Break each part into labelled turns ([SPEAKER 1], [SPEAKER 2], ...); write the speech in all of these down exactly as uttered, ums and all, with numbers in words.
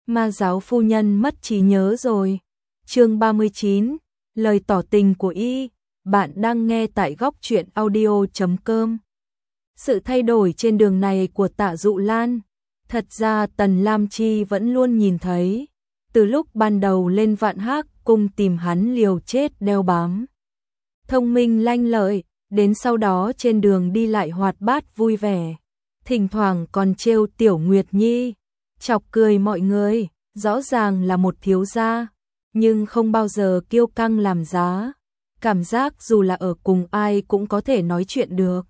[SPEAKER 1] Ma giáo phu nhân mất trí nhớ rồi. Chương ba mươi chín, lời tỏ tình của y. Bạn đang nghe tại góc truyện audio chấm com. Sự thay đổi trên đường này của Tạ Dụ Lan, thật ra Tần Lam Chi vẫn luôn nhìn thấy. Từ lúc ban đầu lên Vạn Hác cung tìm hắn liều chết đeo bám. Thông minh lanh lợi, đến sau đó trên đường đi lại hoạt bát vui vẻ. Thỉnh thoảng còn trêu Tiểu Nguyệt Nhi, chọc cười mọi người, rõ ràng là một thiếu gia, nhưng không bao giờ kiêu căng làm giá. Cảm giác dù là ở cùng ai cũng có thể nói chuyện được.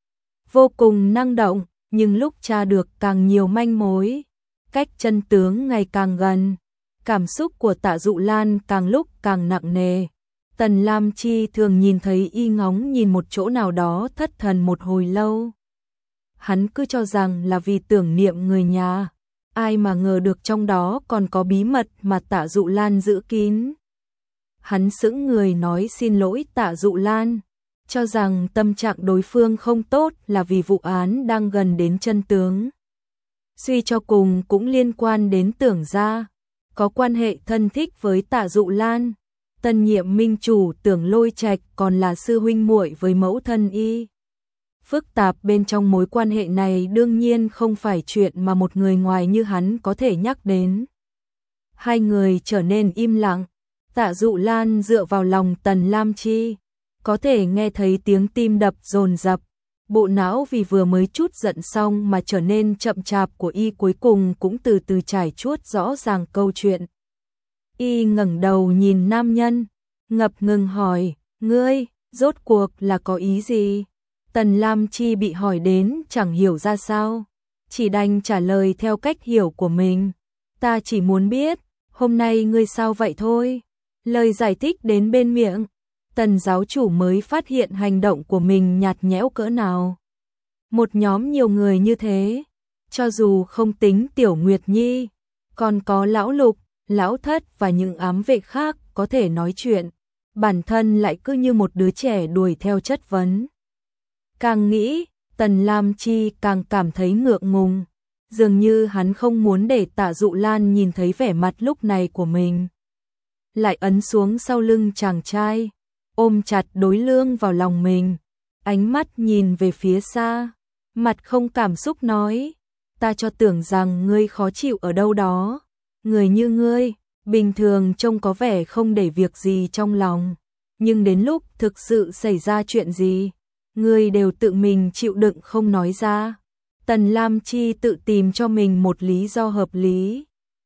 [SPEAKER 1] Vô cùng năng động, nhưng lúc tra được càng nhiều manh mối, cách chân tướng ngày càng gần, cảm xúc của Tạ Dụ Lan càng lúc càng nặng nề. Tần Lam Chi thường nhìn thấy y ngóng nhìn một chỗ nào đó thất thần một hồi lâu. Hắn cứ cho rằng là vì tưởng niệm người nhà, ai mà ngờ được trong đó còn có bí mật mà Tạ Dụ Lan giữ kín. Hắn sững người nói xin lỗi Tạ Dụ Lan, cho rằng tâm trạng đối phương không tốt là vì vụ án đang gần đến chân tướng. Suy cho cùng cũng liên quan đến Tưởng gia, có quan hệ thân thích với Tạ Dụ Lan. Tân nhiệm minh chủ Tưởng Lôi Trạch còn là sư huynh muội với mẫu thân y. Phức tạp bên trong mối quan hệ này đương nhiên không phải chuyện mà một người ngoài như hắn có thể nhắc đến. Hai người trở nên im lặng. Tạ Dụ Lan dựa vào lòng Tần Lam Chi, có thể nghe thấy tiếng tim đập dồn dập. Bộ não vì vừa mới chút giận xong mà trở nên chậm chạp của y cuối cùng cũng từ từ trải chuốt rõ ràng câu chuyện. Y ngẩng đầu nhìn nam nhân, ngập ngừng hỏi, ngươi, rốt cuộc là có ý gì? Tần Lam Chi bị hỏi đến chẳng hiểu ra sao, chỉ đành trả lời theo cách hiểu của mình. Ta chỉ muốn biết, hôm nay ngươi sao vậy thôi. Lời giải thích đến bên miệng, Tần giáo chủ mới phát hiện hành động của mình nhạt nhẽo cỡ nào. Một nhóm nhiều người như thế, cho dù không tính Tiểu Nguyệt Nhi, còn có Lão Lục, Lão Thất và những ám vệ khác có thể nói chuyện, bản thân lại cứ như một đứa trẻ đuổi theo chất vấn. Càng nghĩ, Tần Lam Chi càng cảm thấy ngượng ngùng, dường như hắn không muốn để Tạ Dụ Lan nhìn thấy vẻ mặt lúc này của mình. Lại ấn xuống sau lưng chàng trai, ôm chặt đối lương vào lòng mình, ánh mắt nhìn về phía xa, mặt không cảm xúc nói, ta cho tưởng rằng ngươi khó chịu ở đâu đó, người như ngươi, bình thường trông có vẻ không để việc gì trong lòng, nhưng đến lúc thực sự xảy ra chuyện gì, ngươi đều tự mình chịu đựng không nói ra. Tần Lam Chi tự tìm cho mình một lý do hợp lý.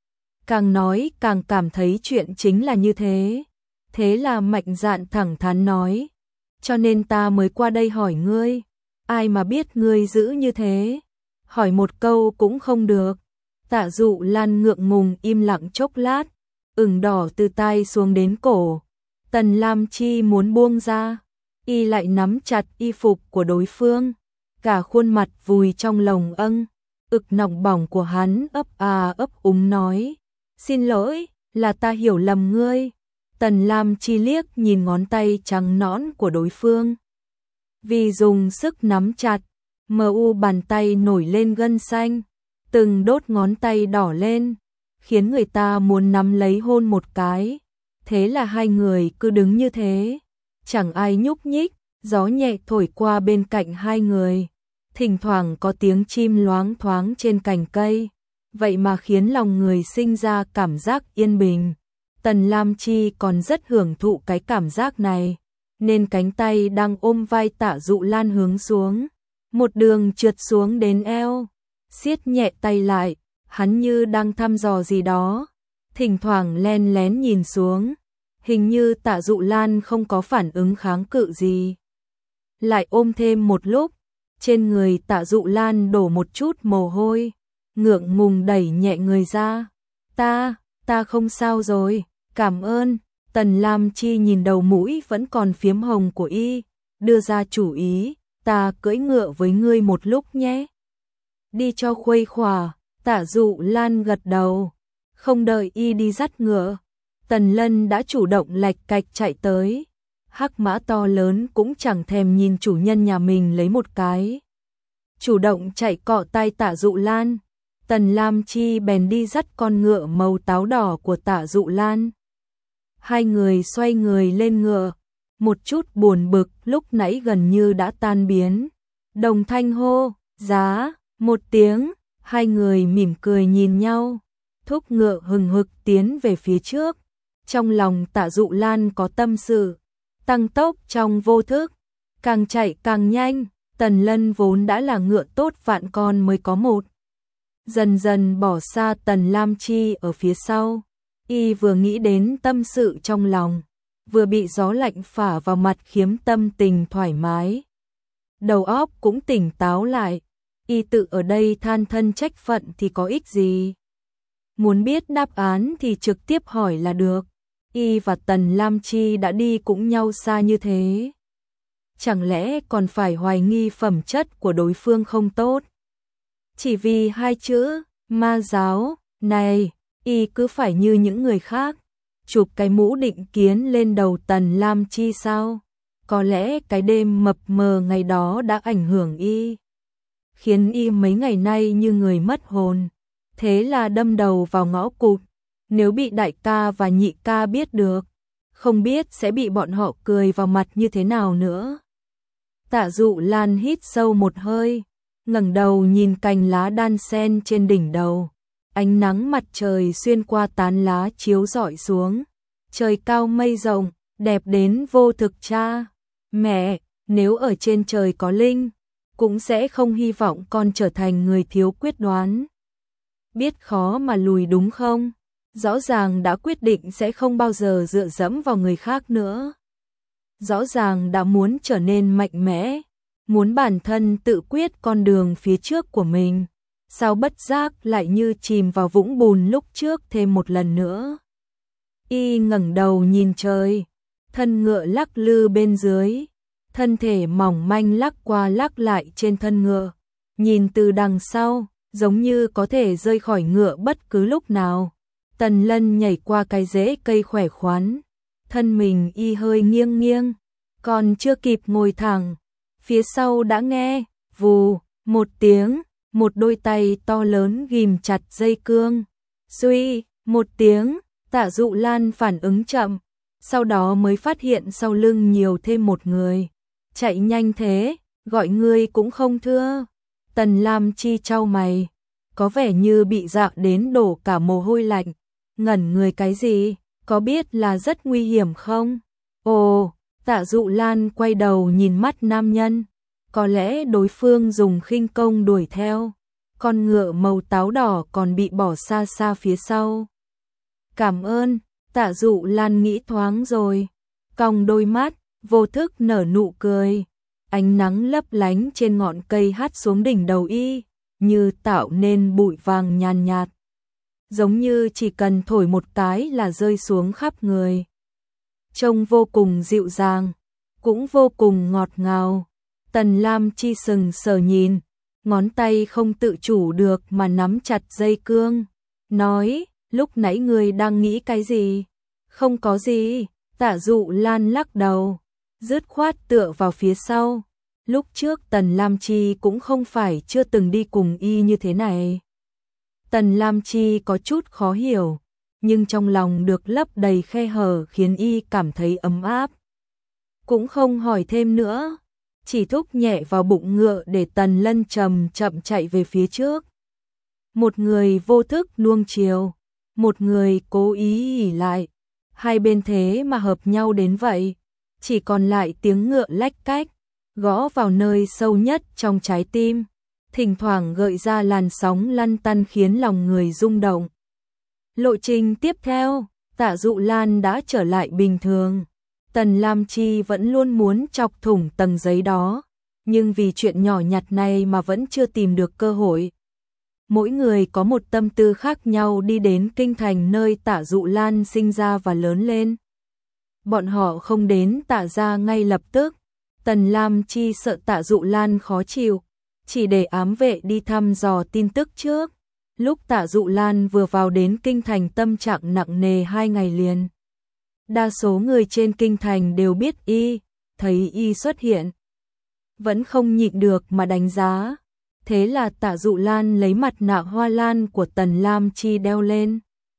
[SPEAKER 1] Càng nói càng cảm thấy chuyện chính là như thế. Thế là mạnh dạn thẳng thắn nói. Cho nên ta mới qua đây hỏi ngươi. Ai mà biết ngươi giữ như thế. Hỏi một câu cũng không được. Tạ Dụ Lan ngượng ngùng im lặng chốc lát. Ửng đỏ từ tai xuống đến cổ. Tần Lam Chi muốn buông ra. Y lại nắm chặt y phục của đối phương. Cả khuôn mặt vùi trong lồng âng. Ực nóng bỏng của hắn ấp à ấp úng nói. Xin lỗi, là ta hiểu lầm ngươi. Tần Lam Chi liếc nhìn ngón tay trắng nõn của đối phương. Vì dùng sức nắm chặt, mờ u bàn tay nổi lên gân xanh, từng đốt ngón tay đỏ lên, khiến người ta muốn nắm lấy hôn một cái. Thế là hai người cứ đứng như thế, chẳng ai nhúc nhích, gió nhẹ thổi qua bên cạnh hai người. Thỉnh thoảng có tiếng chim loáng thoáng trên cành cây. Vậy mà khiến lòng người sinh ra cảm giác yên bình. Tần Lam Chi còn rất hưởng thụ cái cảm giác này, nên cánh tay đang ôm vai Tạ Dụ Lan hướng xuống, một đường trượt xuống đến eo, siết nhẹ tay lại, hắn như đang thăm dò gì đó, thỉnh thoảng len lén nhìn xuống, hình như Tạ Dụ Lan không có phản ứng kháng cự gì. Lại ôm thêm một lúc, trên người Tạ Dụ Lan đổ một chút mồ hôi. Ngượng ngùng đẩy nhẹ người ra. Ta, ta không sao rồi, cảm ơn. Tần Lam Chi nhìn đầu mũi vẫn còn phiếm hồng của y, đưa ra chủ ý, ta cưỡi ngựa với ngươi một lúc nhé. Đi cho khuây khỏa. Tạ Dụ Lan gật đầu. Không đợi y đi dắt ngựa, Tần Lân đã chủ động lạch cạch chạy tới. Hắc mã to lớn cũng chẳng thèm nhìn chủ nhân nhà mình lấy một cái. Chủ động chạy cọ tay Tạ Dụ Lan. Tần Lam Chi bèn đi dắt con ngựa màu táo đỏ của Tạ Dụ Lan. Hai người xoay người lên ngựa, một chút buồn bực lúc nãy gần như đã tan biến. Đồng thanh hô, giá, một tiếng, hai người mỉm cười nhìn nhau, thúc ngựa hừng hực tiến về phía trước. Trong lòng Tạ Dụ Lan có tâm sự, tăng tốc trong vô thức, càng chạy càng nhanh. Tần Lân vốn đã là ngựa tốt vạn con mới có một. Dần dần bỏ xa Tần Lam Chi ở phía sau. Y vừa nghĩ đến tâm sự trong lòng, vừa bị gió lạnh phả vào mặt khiến tâm tình thoải mái. Đầu óc cũng tỉnh táo lại. Y tự ở đây than thân trách phận thì có ích gì. Muốn biết đáp án thì trực tiếp hỏi là được. Y và Tần Lam Chi đã đi cũng nhau xa như thế, chẳng lẽ còn phải hoài nghi phẩm chất của đối phương không tốt? Chỉ vì hai chữ ma giáo này, Y cứ phải như những người khác chụp cái mũ định kiến lên đầu Tần Lam Chi sao? Có lẽ cái đêm mập mờ ngày đó đã ảnh hưởng Y, khiến Y mấy ngày nay như người mất hồn. Thế là đâm đầu vào ngõ cụt. Nếu bị đại ca và nhị ca biết được, không biết sẽ bị bọn họ cười vào mặt như thế nào nữa. Tạ Dụ Lan hít sâu một hơi, ngẩng đầu nhìn cành lá đan sen trên đỉnh đầu. Ánh nắng mặt trời xuyên qua tán lá chiếu rọi xuống. Trời cao mây rộng, đẹp đến vô thực cha. Mẹ, nếu ở trên trời có linh, cũng sẽ không hy vọng con trở thành người thiếu quyết đoán. Biết khó mà lùi đúng không? Rõ ràng đã quyết định sẽ không bao giờ dựa dẫm vào người khác nữa. Rõ ràng đã muốn trở nên mạnh mẽ, muốn bản thân tự quyết con đường phía trước của mình. Sao bất giác lại như chìm vào vũng bùn lúc trước thêm một lần nữa. Y ngẩng đầu nhìn trời, thân ngựa lắc lư bên dưới, thân thể mỏng manh lắc qua lắc lại trên thân ngựa. Nhìn từ đằng sau, giống như có thể rơi khỏi ngựa bất cứ lúc nào. Tần Lân nhảy qua cái rễ cây khỏe khoắn, thân mình Y hơi nghiêng nghiêng, còn chưa kịp ngồi thẳng, phía sau đã nghe vù một tiếng, một đôi tay to lớn ghìm chặt dây cương. Suy một tiếng, Tạ Dụ Lan phản ứng chậm, sau đó mới phát hiện sau lưng nhiều thêm một người. Chạy nhanh thế, gọi ngươi cũng không thưa. Tần Lam Chi chau mày, có vẻ như bị dọa đến đổ cả mồ hôi lạnh. Ngẩn người cái gì, có biết là rất nguy hiểm không? Ồ, Tạ Dụ Lan quay đầu nhìn mắt nam nhân. Có lẽ đối phương dùng khinh công đuổi theo. Con ngựa màu táo đỏ còn bị bỏ xa xa phía sau. Cảm ơn, Tạ Dụ Lan nghĩ thoáng rồi. Cong đôi mắt, vô thức nở nụ cười. Ánh nắng lấp lánh trên ngọn cây hắt xuống đỉnh đầu Y, như tạo nên bụi vàng nhàn nhạt. Giống như chỉ cần thổi một cái là rơi xuống khắp người. Trông vô cùng dịu dàng, cũng vô cùng ngọt ngào. Tần Lam Chi sừng sờ nhìn, ngón tay không tự chủ được mà nắm chặt dây cương. Nói, lúc nãy ngươi đang nghĩ cái gì? Không có gì, Tạ Dụ Lan lắc đầu, dứt khoát tựa vào phía sau. Lúc trước Tần Lam Chi cũng không phải chưa từng đi cùng Y như thế này. Tần Lam Chi có chút khó hiểu, nhưng trong lòng được lấp đầy khe hở khiến Y cảm thấy ấm áp. Cũng không hỏi thêm nữa, chỉ thúc nhẹ vào bụng ngựa để Tần Lân chậm chậm chạy về phía trước. Một người vô thức nuông chiều, một người cố ý ỉ lại, hai bên thế mà hợp nhau đến vậy. Chỉ còn lại tiếng ngựa lách cách, gõ vào nơi sâu nhất trong trái tim, thỉnh thoảng gợi ra làn sóng lăn tăn khiến lòng người rung động. Lộ trình tiếp theo, Tạ Dụ Lan đã trở lại bình thường. Tần Lam Chi vẫn luôn muốn chọc thủng tầng giấy đó, nhưng vì chuyện nhỏ nhặt này mà vẫn chưa tìm được cơ hội. Mỗi người có một tâm tư khác nhau đi đến kinh thành nơi Tạ Dụ Lan sinh ra và lớn lên. Bọn họ không đến Tạ gia ngay lập tức. Tần Lam Chi sợ Tạ Dụ Lan khó chịu, chỉ để ám vệ đi thăm dò tin tức trước. Lúc Tạ Dụ Lan vừa vào đến kinh thành tâm trạng nặng nề hai ngày liền. Đa số người trên kinh thành đều biết Y, thấy Y xuất hiện, vẫn không nhịn được mà đánh giá. Thế là Tạ Dụ Lan lấy mặt nạ hoa lan của Tần Lam Chi đeo lên.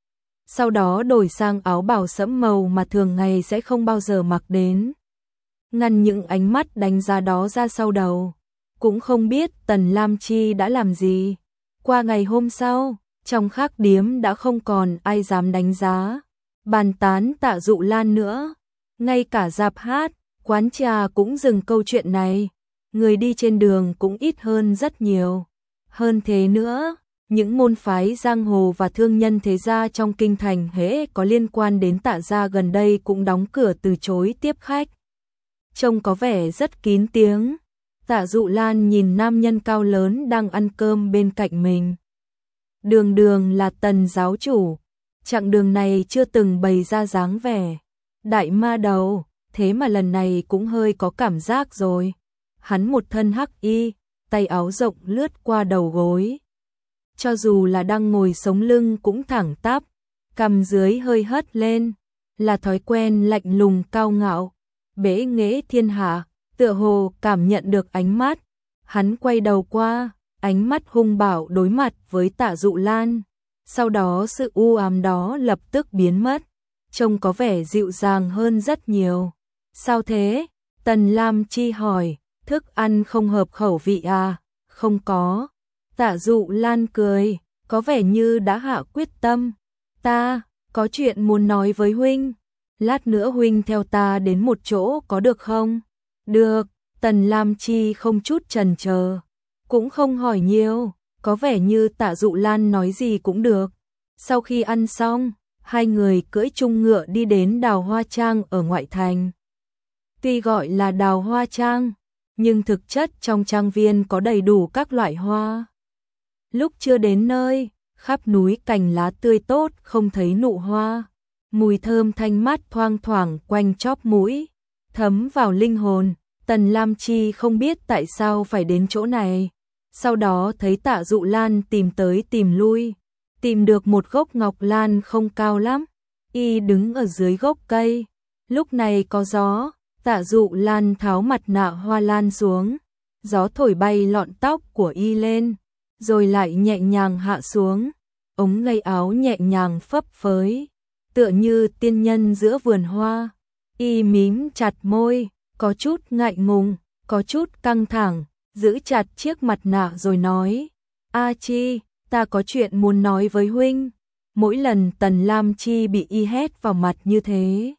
[SPEAKER 1] Sau đó đổi sang áo bào sẫm màu mà thường ngày sẽ không bao giờ mặc đến. Ngăn những ánh mắt đánh giá đó ra sau đầu. Cũng không biết Tần Lam Chi đã làm gì. Qua ngày hôm sau, trong Khắc Điếm đã không còn ai dám đánh giá, bàn tán Tạ Dụ Lan nữa. Ngay cả rạp hát, quán trà cũng dừng câu chuyện này. Người đi trên đường cũng ít hơn rất nhiều. Hơn thế nữa, những môn phái giang hồ và thương nhân thế gia trong kinh thành hễ có liên quan đến Tạ gia gần đây cũng đóng cửa từ chối tiếp khách. Trông có vẻ rất kín tiếng. Tạ Dụ Lan nhìn nam nhân cao lớn đang ăn cơm bên cạnh mình. Đường đường là Tần giáo chủ, chặng đường này chưa từng bày ra dáng vẻ đại ma đầu, thế mà lần này cũng hơi có cảm giác rồi. Hắn một thân hắc y, tay áo rộng lướt qua đầu gối. Cho dù là đang ngồi sống lưng cũng thẳng tắp, cằm dưới hơi hất lên, là thói quen lạnh lùng cao ngạo, bẽ nghễ thiên hạ, tựa hồ cảm nhận được ánh mắt. Hắn quay đầu qua, ánh mắt hung bạo đối mặt với Tạ Dụ Lan. Sau đó sự u ám đó lập tức biến mất, trông có vẻ dịu dàng hơn rất nhiều. Sao thế? Tần Lam Chi hỏi, thức ăn không hợp khẩu vị à? Không có. Tạ Dụ Lan cười, có vẻ như đã hạ quyết tâm. Ta, có chuyện muốn nói với huynh. Lát nữa huynh theo ta đến một chỗ có được không? Được, Tần Lam Chi không chút chần chờ, cũng không hỏi nhiều, có vẻ như Tạ Dụ Lan nói gì cũng được. Sau khi ăn xong, hai người cưỡi chung ngựa đi đến Đào Hoa Trang ở ngoại thành. Tuy gọi là Đào Hoa Trang, nhưng thực chất trong trang viên có đầy đủ các loại hoa. Lúc chưa đến nơi, khắp núi cành lá tươi tốt không thấy nụ hoa. Mùi thơm thanh mát thoang thoảng quanh chóp mũi, thấm vào linh hồn. Tần Lam Chi không biết tại sao phải đến chỗ này. Sau đó thấy Tạ Dụ Lan tìm tới tìm lui, tìm được một gốc ngọc lan không cao lắm. Y đứng ở dưới gốc cây. Lúc này có gió, Tạ Dụ Lan tháo mặt nạ hoa lan xuống. Gió thổi bay lọn tóc của Y lên, rồi lại nhẹ nhàng hạ xuống. Ống lây áo nhẹ nhàng phấp phới, tựa như tiên nhân giữa vườn hoa. Y mím chặt môi, có chút ngại ngùng, có chút căng thẳng, giữ chặt chiếc mặt nạ rồi nói, A Chi, ta có chuyện muốn nói với huynh. Mỗi lần Tần Lam Chi bị Y hét vào mặt như thế,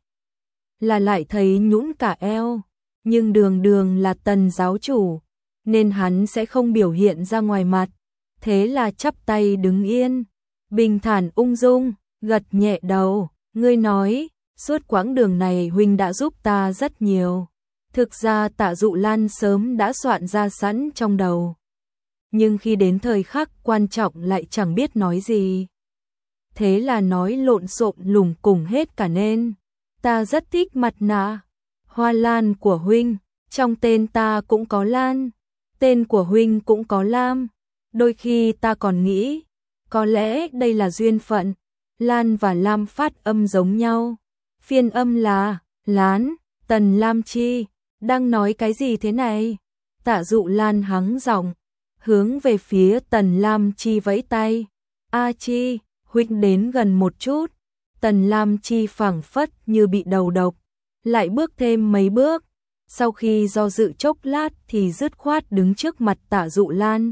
[SPEAKER 1] là lại thấy nhũn cả eo, nhưng đường đường là Tần giáo chủ, nên hắn sẽ không biểu hiện ra ngoài mặt. Thế là chắp tay đứng yên, bình thản ung dung, gật nhẹ đầu, ngươi nói, suốt quãng đường này huynh đã giúp ta rất nhiều. Thực ra Tạ Dụ Lan sớm đã soạn ra sẵn trong đầu, nhưng khi đến thời khắc quan trọng lại chẳng biết nói gì. Thế là nói lộn xộn lủng củng hết cả nên. Ta rất thích mặt nạ hoa lan của huynh, trong tên ta cũng có lan, tên của huynh cũng có lam. Đôi khi ta còn nghĩ, có lẽ đây là duyên phận, lan và lam phát âm giống nhau. Phiên âm là lán. Tần Lam Chi đang nói cái gì thế này? Tạ Dụ Lan hắng giọng, hướng về phía Tần Lam Chi vẫy tay. A Chi, huynh đến gần một chút. Tần Lam Chi phảng phất như bị đầu độc, lại bước thêm mấy bước. Sau khi do dự chốc lát thì dứt khoát đứng trước mặt Tạ Dụ Lan.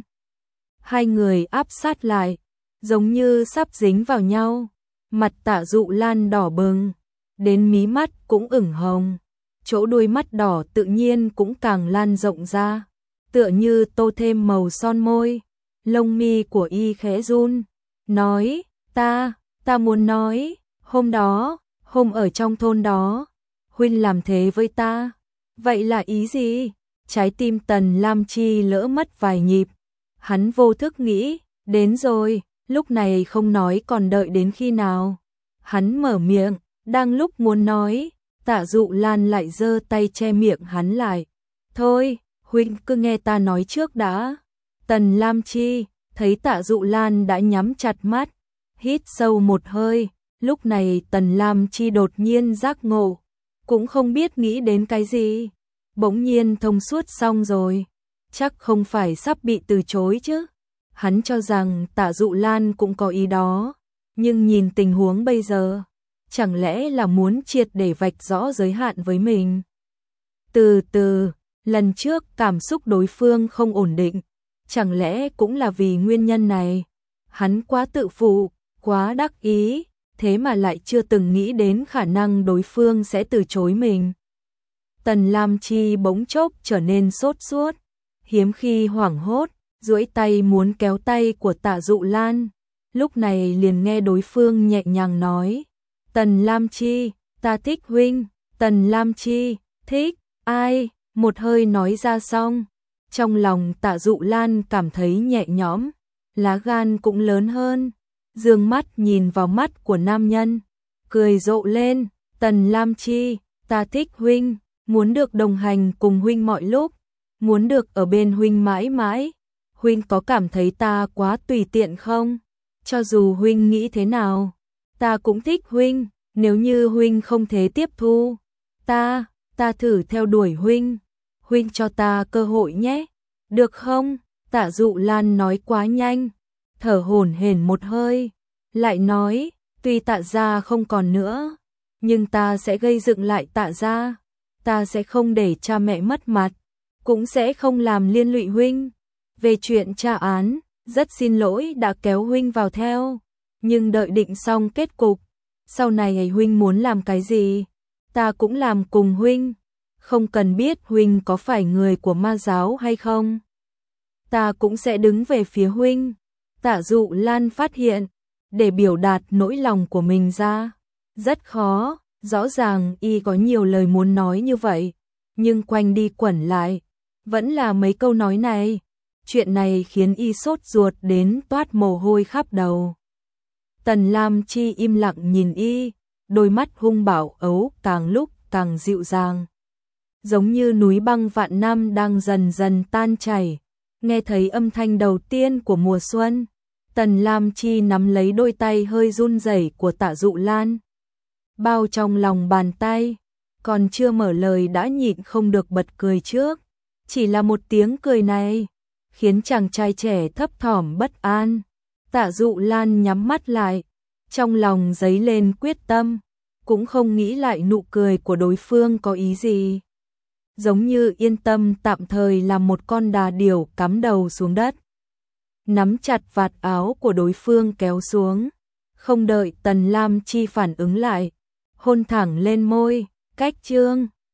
[SPEAKER 1] Hai người áp sát lại, giống như sắp dính vào nhau. Mặt Tạ Dụ Lan đỏ bừng, đến mí mắt cũng ửng hồng. Chỗ đuôi mắt đỏ tự nhiên cũng càng lan rộng ra, tựa như tô thêm màu son môi. Lông mi của Y khẽ run, nói, ta, ta muốn nói, hôm đó, hôm ở trong thôn đó, huynh làm thế với ta. Vậy là ý gì? Trái tim Tần Lam Chi lỡ mất vài nhịp. Hắn vô thức nghĩ, đến rồi, lúc này không nói còn đợi đến khi nào. Hắn mở miệng, đang lúc muốn nói, Tạ Dụ Lan lại giơ tay che miệng hắn lại. Thôi, huynh cứ nghe ta nói trước đã. Tần Lam Chi thấy Tạ Dụ Lan đã nhắm chặt mắt, hít sâu một hơi. Lúc này Tần Lam Chi đột nhiên giác ngộ, cũng không biết nghĩ đến cái gì. Bỗng nhiên thông suốt xong rồi. chắc không phải sắp bị từ chối chứ. Hắn cho rằng Tạ Dụ Lan cũng có ý đó, nhưng nhìn tình huống bây giờ, chẳng lẽ là muốn triệt để vạch rõ giới hạn với mình. Từ từ, lần trước cảm xúc đối phương không ổn định, chẳng lẽ cũng là vì nguyên nhân này. Hắn quá tự phụ, quá đắc ý, thế mà lại chưa từng nghĩ đến khả năng đối phương sẽ từ chối mình. Tần Lam Chi bỗng chốc trở nên sốt ruột, hiếm khi hoảng hốt, duỗi tay muốn kéo tay của Tạ Dụ Lan. Lúc này liền nghe đối phương nhẹ nhàng nói, Tần Lam Chi, ta thích huynh. Tần Lam Chi, thích, ai? Một hơi nói ra xong, trong lòng Tạ Dụ Lan cảm thấy nhẹ nhõm, lá gan cũng lớn hơn, dương mắt nhìn vào mắt của nam nhân, cười rộ lên, Tần Lam Chi, ta thích huynh, muốn được đồng hành cùng huynh mọi lúc, muốn được ở bên huynh mãi mãi. Huynh có cảm thấy ta quá tùy tiện không? Cho dù huynh nghĩ thế nào, ta cũng thích huynh, nếu như huynh không thể tiếp thu, ta, ta thử theo đuổi huynh, huynh cho ta cơ hội nhé, được không? Tạ Dụ Lan nói quá nhanh, thở hổn hển một hơi, lại nói, tuy Tạ gia không còn nữa, nhưng ta sẽ gây dựng lại Tạ gia, ta sẽ không để cha mẹ mất mặt, cũng sẽ không làm liên lụy huynh. Về chuyện tra án, rất xin lỗi đã kéo huynh vào theo, nhưng đợi định xong kết cục, sau này huynh muốn làm cái gì, ta cũng làm cùng huynh, không cần biết huynh có phải người của ma giáo hay không, ta cũng sẽ đứng về phía huynh. Tạ Dụ Lan phát hiện, để biểu đạt nỗi lòng của mình ra, rất khó, rõ ràng y có nhiều lời muốn nói như vậy, nhưng quanh đi quẩn lại, vẫn là mấy câu nói này. Chuyện này khiến y sốt ruột đến toát mồ hôi khắp đầu. Tần Lam Chi im lặng nhìn y, đôi mắt hung bạo ấu càng lúc càng dịu dàng, giống như núi băng vạn năm đang dần dần tan chảy. Nghe thấy âm thanh đầu tiên của mùa xuân, Tần Lam Chi nắm lấy đôi tay hơi run rẩy của Tạ Dụ Lan, bao trong lòng bàn tay, còn chưa mở lời đã nhịn không được bật cười trước. Chỉ là một tiếng cười này, khiến chàng trai trẻ thấp thỏm bất an. Tạ Dụ Lan nhắm mắt lại, trong lòng dấy lên quyết tâm, cũng không nghĩ lại nụ cười của đối phương có ý gì. Giống như yên tâm tạm thời làm một con đà điểu cắm đầu xuống đất. Nắm chặt vạt áo của đối phương kéo xuống, không đợi Tần Lam Chi phản ứng lại, hôn thẳng lên môi, cách chương.